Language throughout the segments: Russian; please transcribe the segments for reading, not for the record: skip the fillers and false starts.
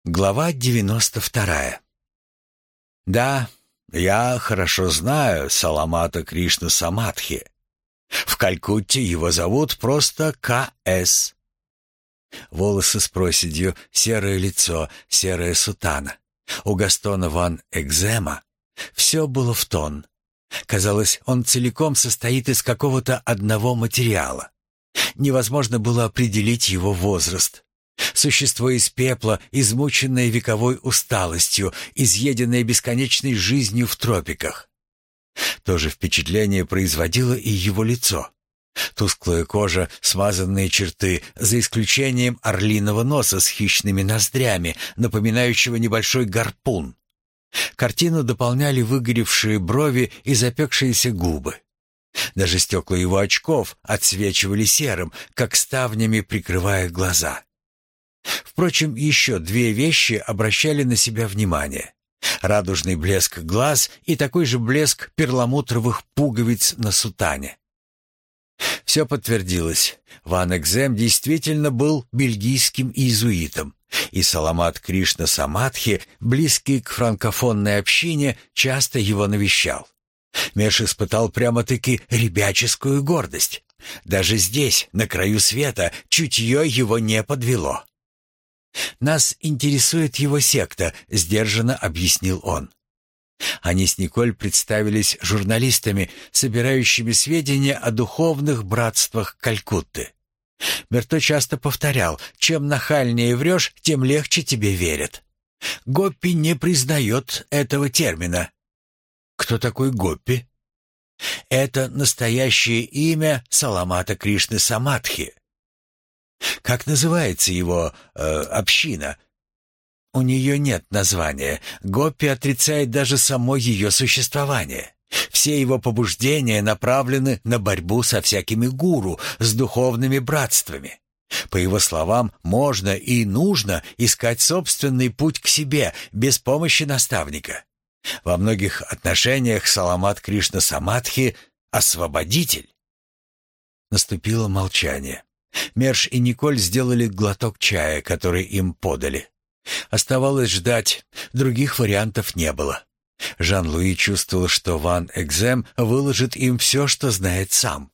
Глава 92. Да, я хорошо знаю Саламата Кришну Самадхи. В Калькутте его зовут просто К.С. Волосы с проседью, серое лицо, серая сутана. У Гастона ван Экзема все было в тон. Казалось, он целиком состоит из какого-то одного материала. Невозможно было определить его возраст. Существо из пепла, измученное вековой усталостью, изъеденное бесконечной жизнью в тропиках. То же впечатление производило и его лицо. Тусклая кожа, смазанные черты, за исключением орлиного носа с хищными ноздрями, напоминающего небольшой гарпун. Картину дополняли выгоревшие брови и запекшиеся губы. Даже стекла его очков отсвечивали серым, как ставнями прикрывая глаза. Впрочем, еще две вещи обращали на себя внимание. Радужный блеск глаз и такой же блеск перламутровых пуговиц на сутане. Все подтвердилось. Ван Экзем действительно был бельгийским иезуитом, и Саламат Кришна Самадхи, близкий к франкофонной общине, часто его навещал. Меш испытал прямо-таки ребяческую гордость. Даже здесь, на краю света, чутье его не подвело. «Нас интересует его секта», — сдержанно объяснил он. Они с Николь представились журналистами, собирающими сведения о духовных братствах Калькутты. Берто часто повторял: «Чем нахальнее врешь, тем легче тебе верят». Гоппи не признает этого термина. Кто такой Гоппи? Это настоящее имя Саламата Кришны Самадхи. Как называется его община? У нее нет названия. Гоппи отрицает даже само ее существование. Все его побуждения направлены на борьбу со всякими гуру, с духовными братствами. По его словам, можно и нужно искать собственный путь к себе без помощи наставника. Во многих отношениях Саламат Кришна Самадхи — освободитель. Наступило молчание. Мерш и Николь сделали глоток чая, который им подали. Оставалось ждать, других вариантов не было. Жан-Луи чувствовал, что Ван Экзем выложит им все, что знает сам.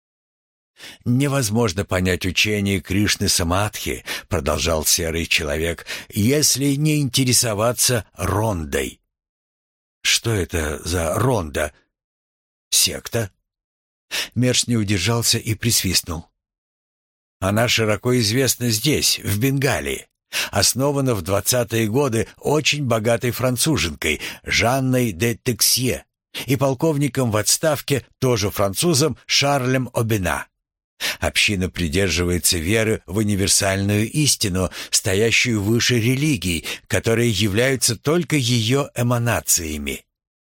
«Невозможно понять учение Кришны Самадхи», — продолжал серый человек, «если не интересоваться рондой». «Что это за ронда?» «Секта». Мерш не удержался и присвистнул. Она широко известна здесь, в Бенгалии. Основана в 20-е годы очень богатой француженкой Жанной де Тексье и полковником в отставке, тоже французом, Шарлем Обена. Община придерживается веры в универсальную истину, стоящую выше религий, которые являются только ее эманациями.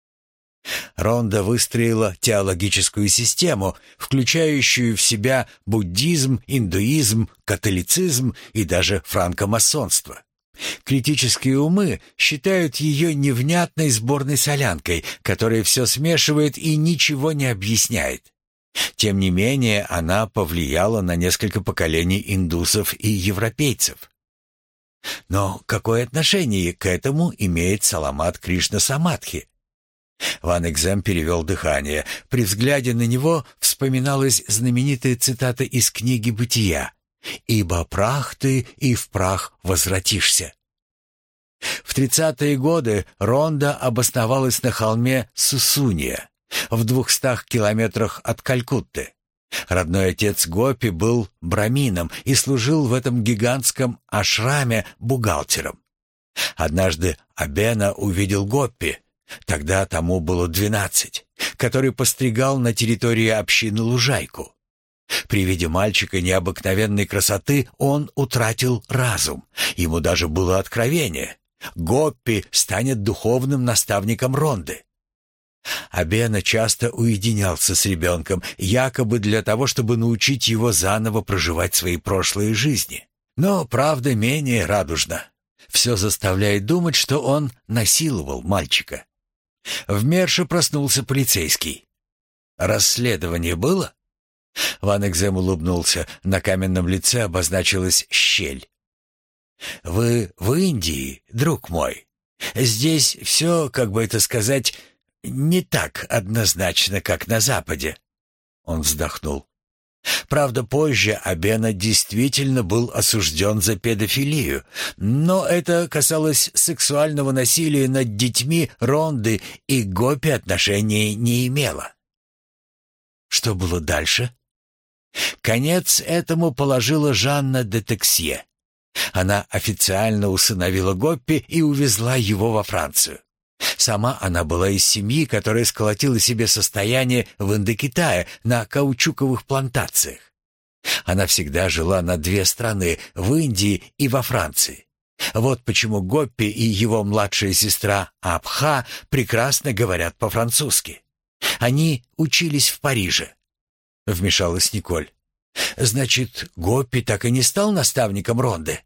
Ронда выстроила теологическую систему, включающую в себя буддизм, индуизм, католицизм и даже франкомасонство. Критические умы считают ее невнятной сборной солянкой, которая все смешивает и ничего не объясняет. Тем не менее, она повлияла на несколько поколений индусов и европейцев. Но какое отношение к этому имеет Саламат Кришна Самадхи? Ван Экзем перевел дыхание. При взгляде на него вспоминалась знаменитая цитата из книги «Бытия» «Ибо прах ты, и в прах возвратишься». В 30-е годы Ронда обосновалась на холме Сусунья, в 200 километрах от Калькутты. Родной отец Гопи был брамином и служил в этом гигантском ашраме бухгалтером. Однажды Обена увидел Гоппи, тогда тому было 12, который постригал на территории общины лужайку. При виде мальчика необыкновенной красоты он утратил разум. Ему даже было откровение. Гоппи станет духовным наставником Ронды. Обена часто уединялся с ребенком, якобы для того, чтобы научить его заново проживать свои прошлые жизни. Но правда менее радужна. Все заставляет думать, что он насиловал мальчика. В Мерше проснулся полицейский. «Расследование было?» Ван Экзем улыбнулся. На каменном лице обозначилась щель. Вы в Индии, друг мой. Здесь все, как бы это сказать, не так однозначно, как на Западе». Он вздохнул. Правда, позже Абена действительно был осужден за педофилию, но это касалось сексуального насилия над детьми Ронды, и к Гопи отношения не имело. Что было дальше? Конец этому положила Жанна де Тексье. Она официально усыновила Гоппи и увезла его во Францию. Сама она была из семьи, которая сколотила себе состояние в Индокитае на каучуковых плантациях. Она всегда жила на две страны, в Индии и во Франции. Вот почему Гоппи и его младшая сестра Абха прекрасно говорят по-французски. Они учились в Париже. Вмешалась Николь. Значит, Гоппи так и не стал наставником Ронды?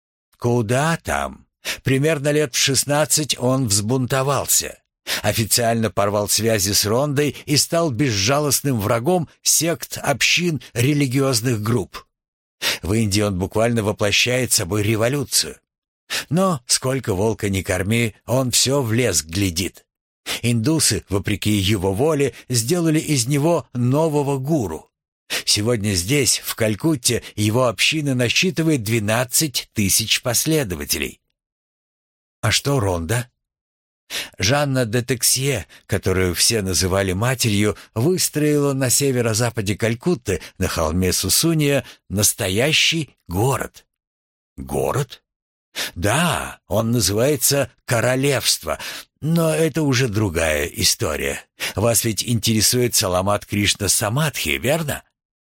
Куда там? Примерно лет в 16 он взбунтовался. Официально порвал связи с Рондой и стал безжалостным врагом сект, общин, религиозных групп. В Индии он буквально воплощает собой революцию. Но сколько волка ни корми, он все в лес глядит. Индусы, вопреки его воле, сделали из него нового гуру. Сегодня здесь, в Калькутте, его община насчитывает 12 тысяч последователей. А что Ронда? Жанна де Тексье, которую все называли матерью, выстроила на северо-западе Калькутты, на холме Сусуния, настоящий город. Город? Да, он называется Королевство, но это уже другая история. Вас ведь интересует Саламат Кришна Самадхи, верно?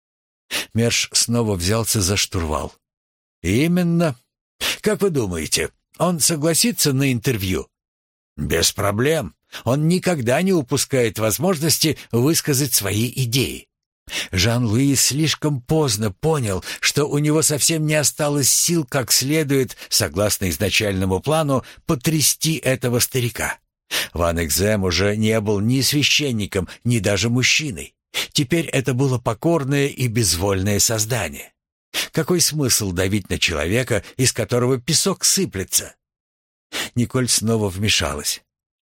Мерш снова взялся за штурвал. Именно. Как вы думаете, он согласится на интервью? Без проблем. Он никогда не упускает возможности высказать свои идеи. Жан-Луи слишком поздно понял, что у него совсем не осталось сил как следует, согласно изначальному плану, потрясти этого старика. Ван Экзем уже не был ни священником, ни даже мужчиной. Теперь это было покорное и безвольное создание. Какой смысл давить на человека, из которого песок сыплется? Николь снова вмешалась.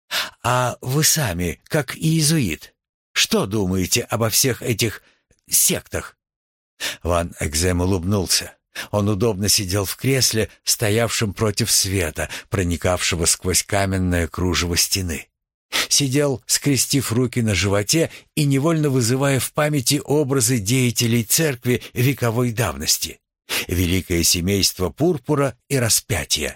«А вы сами, как иезуит, что думаете обо всех этих сектах?» Ван Экзем улыбнулся. Он удобно сидел в кресле, стоявшем против света, проникавшего сквозь каменное кружево стены. Сидел, скрестив руки на животе и невольно вызывая в памяти образы деятелей церкви вековой давности. Великое семейство Пурпура и Распятия.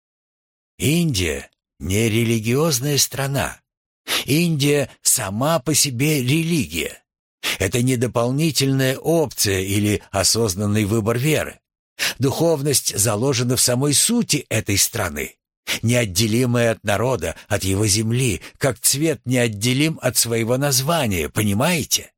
Индия — не религиозная страна. Индия сама по себе религия. Это не дополнительная опция или осознанный выбор веры. Духовность заложена в самой сути этой страны, неотделимая от народа, от его земли, как цвет неотделим от своего названия, понимаете?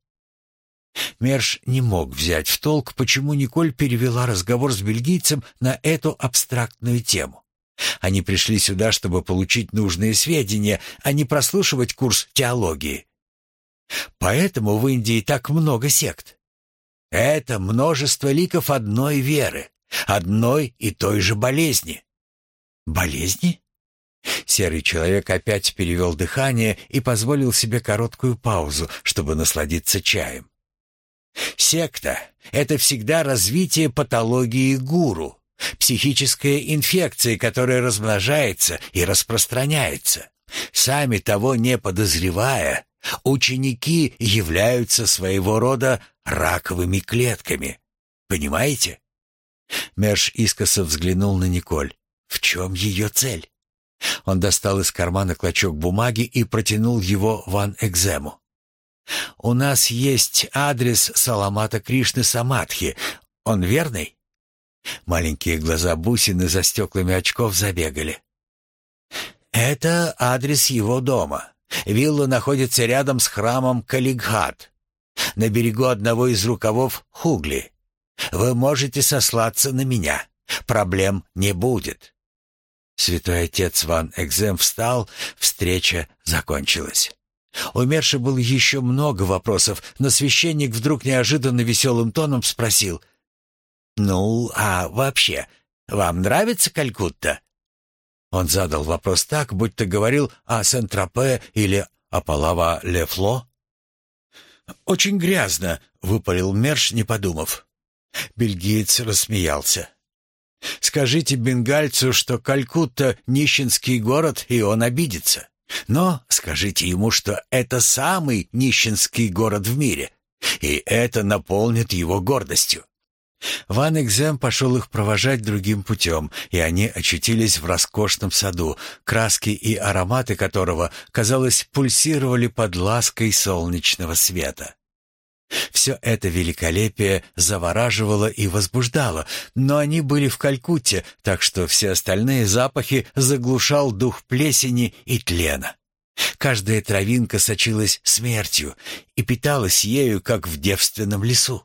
Мерш не мог взять в толк, почему Николь перевела разговор с бельгийцем на эту абстрактную тему. Они пришли сюда, чтобы получить нужные сведения, а не прослушивать курс теологии. Поэтому в Индии так много сект. Это множество ликов одной веры, одной и той же болезни. Болезни? Серый человек опять перевел дыхание и позволил себе короткую паузу, чтобы насладиться чаем. Секта — это всегда развитие патологии гуру, психическая инфекция, которая размножается и распространяется. Сами того не подозревая, ученики являются своего рода раковыми клетками. Понимаете? Мерш искоса взглянул на Николь. В чем ее цель? Он достал из кармана клочок бумаги и протянул его Ван Экзему. «У нас есть адрес Саламата Кришны Самадхи. Он верный?» Маленькие глаза бусины за стеклами очков забегали. «Это адрес его дома. Вилла находится рядом с храмом Калигхат, на берегу одного из рукавов Хугли. Вы можете сослаться на меня. Проблем не будет». Святой отец Ван Экзем встал, встреча закончилась. У Мерши было еще много вопросов, но священник вдруг неожиданно веселым тоном спросил: «Ну, а вообще, Вам нравится Калькутта?» Он задал вопрос так, будто говорил о Сент-Тропе или о Палава-ле-Фло. «Очень грязно», — выпалил Мерш, не подумав. Бельгиец рассмеялся. «Скажите бенгальцу, что Калькутта — нищенский город, и он обидится. Но скажите ему, что это самый нищенский город в мире, и это наполнит его гордостью». Ван Экзем пошел их провожать другим путем, и они очутились в роскошном саду, краски и ароматы которого, казалось, пульсировали под лаской солнечного света. Все это великолепие завораживало и возбуждало, но они были в Калькутте, так что все остальные запахи заглушал дух плесени и тлена. Каждая травинка сочилась смертью и питалась ею, как в девственном лесу.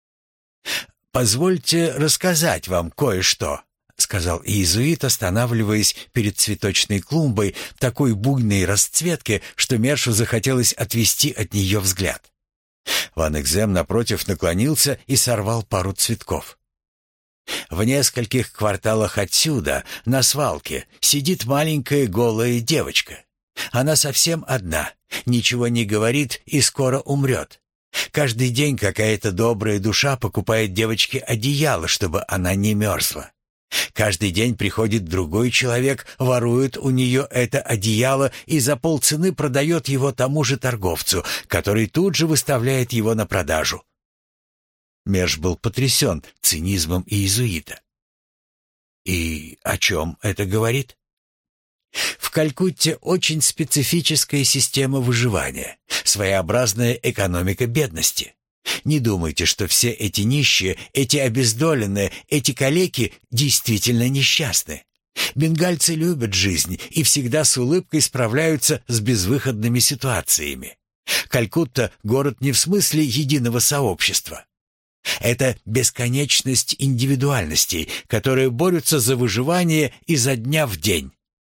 «Позвольте рассказать вам кое-что», — сказал иезуит, останавливаясь перед цветочной клумбой такой буйной расцветки, что Мершу захотелось отвести от нее взгляд. Ван Экзем, напротив, наклонился и сорвал пару цветков. «В нескольких кварталах отсюда, на свалке, сидит маленькая голая девочка. Она совсем одна, ничего не говорит и скоро умрет. Каждый день какая-то добрая душа покупает девочке одеяло, чтобы она не мерзла. Каждый день приходит другой человек, ворует у нее это одеяло и за полцены продает его тому же торговцу, который тут же выставляет его на продажу». Мерш был потрясен цинизмом иезуита. «И о чем это говорит?» «В Калькутте очень специфическая система выживания, своеобразная экономика бедности. Не думайте, что все эти нищие, эти обездоленные, эти калеки действительно несчастны. Бенгальцы любят жизнь и всегда с улыбкой справляются с безвыходными ситуациями. Калькутта — город не в смысле единого сообщества. Это бесконечность индивидуальностей, которые борются за выживание изо дня в день».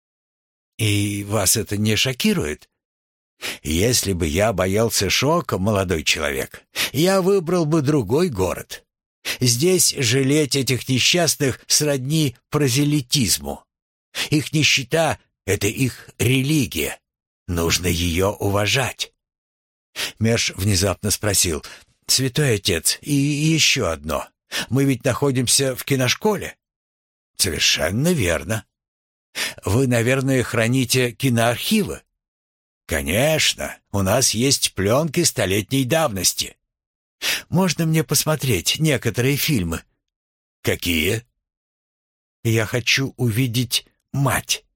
«И вас это не шокирует?» «Если бы я боялся шока, молодой человек, я выбрал бы другой город. Здесь жалеть этих несчастных сродни прозелитизму. Их нищета — это их религия. Нужно ее уважать». Мерш внезапно спросил: «Святой отец, и еще одно. Мы ведь находимся в киношколе?» «Совершенно верно». «Вы, наверное, храните киноархивы?» «Конечно, у нас есть пленки столетней давности». «Можно мне посмотреть некоторые фильмы?» «Какие?» «Я хочу увидеть мать».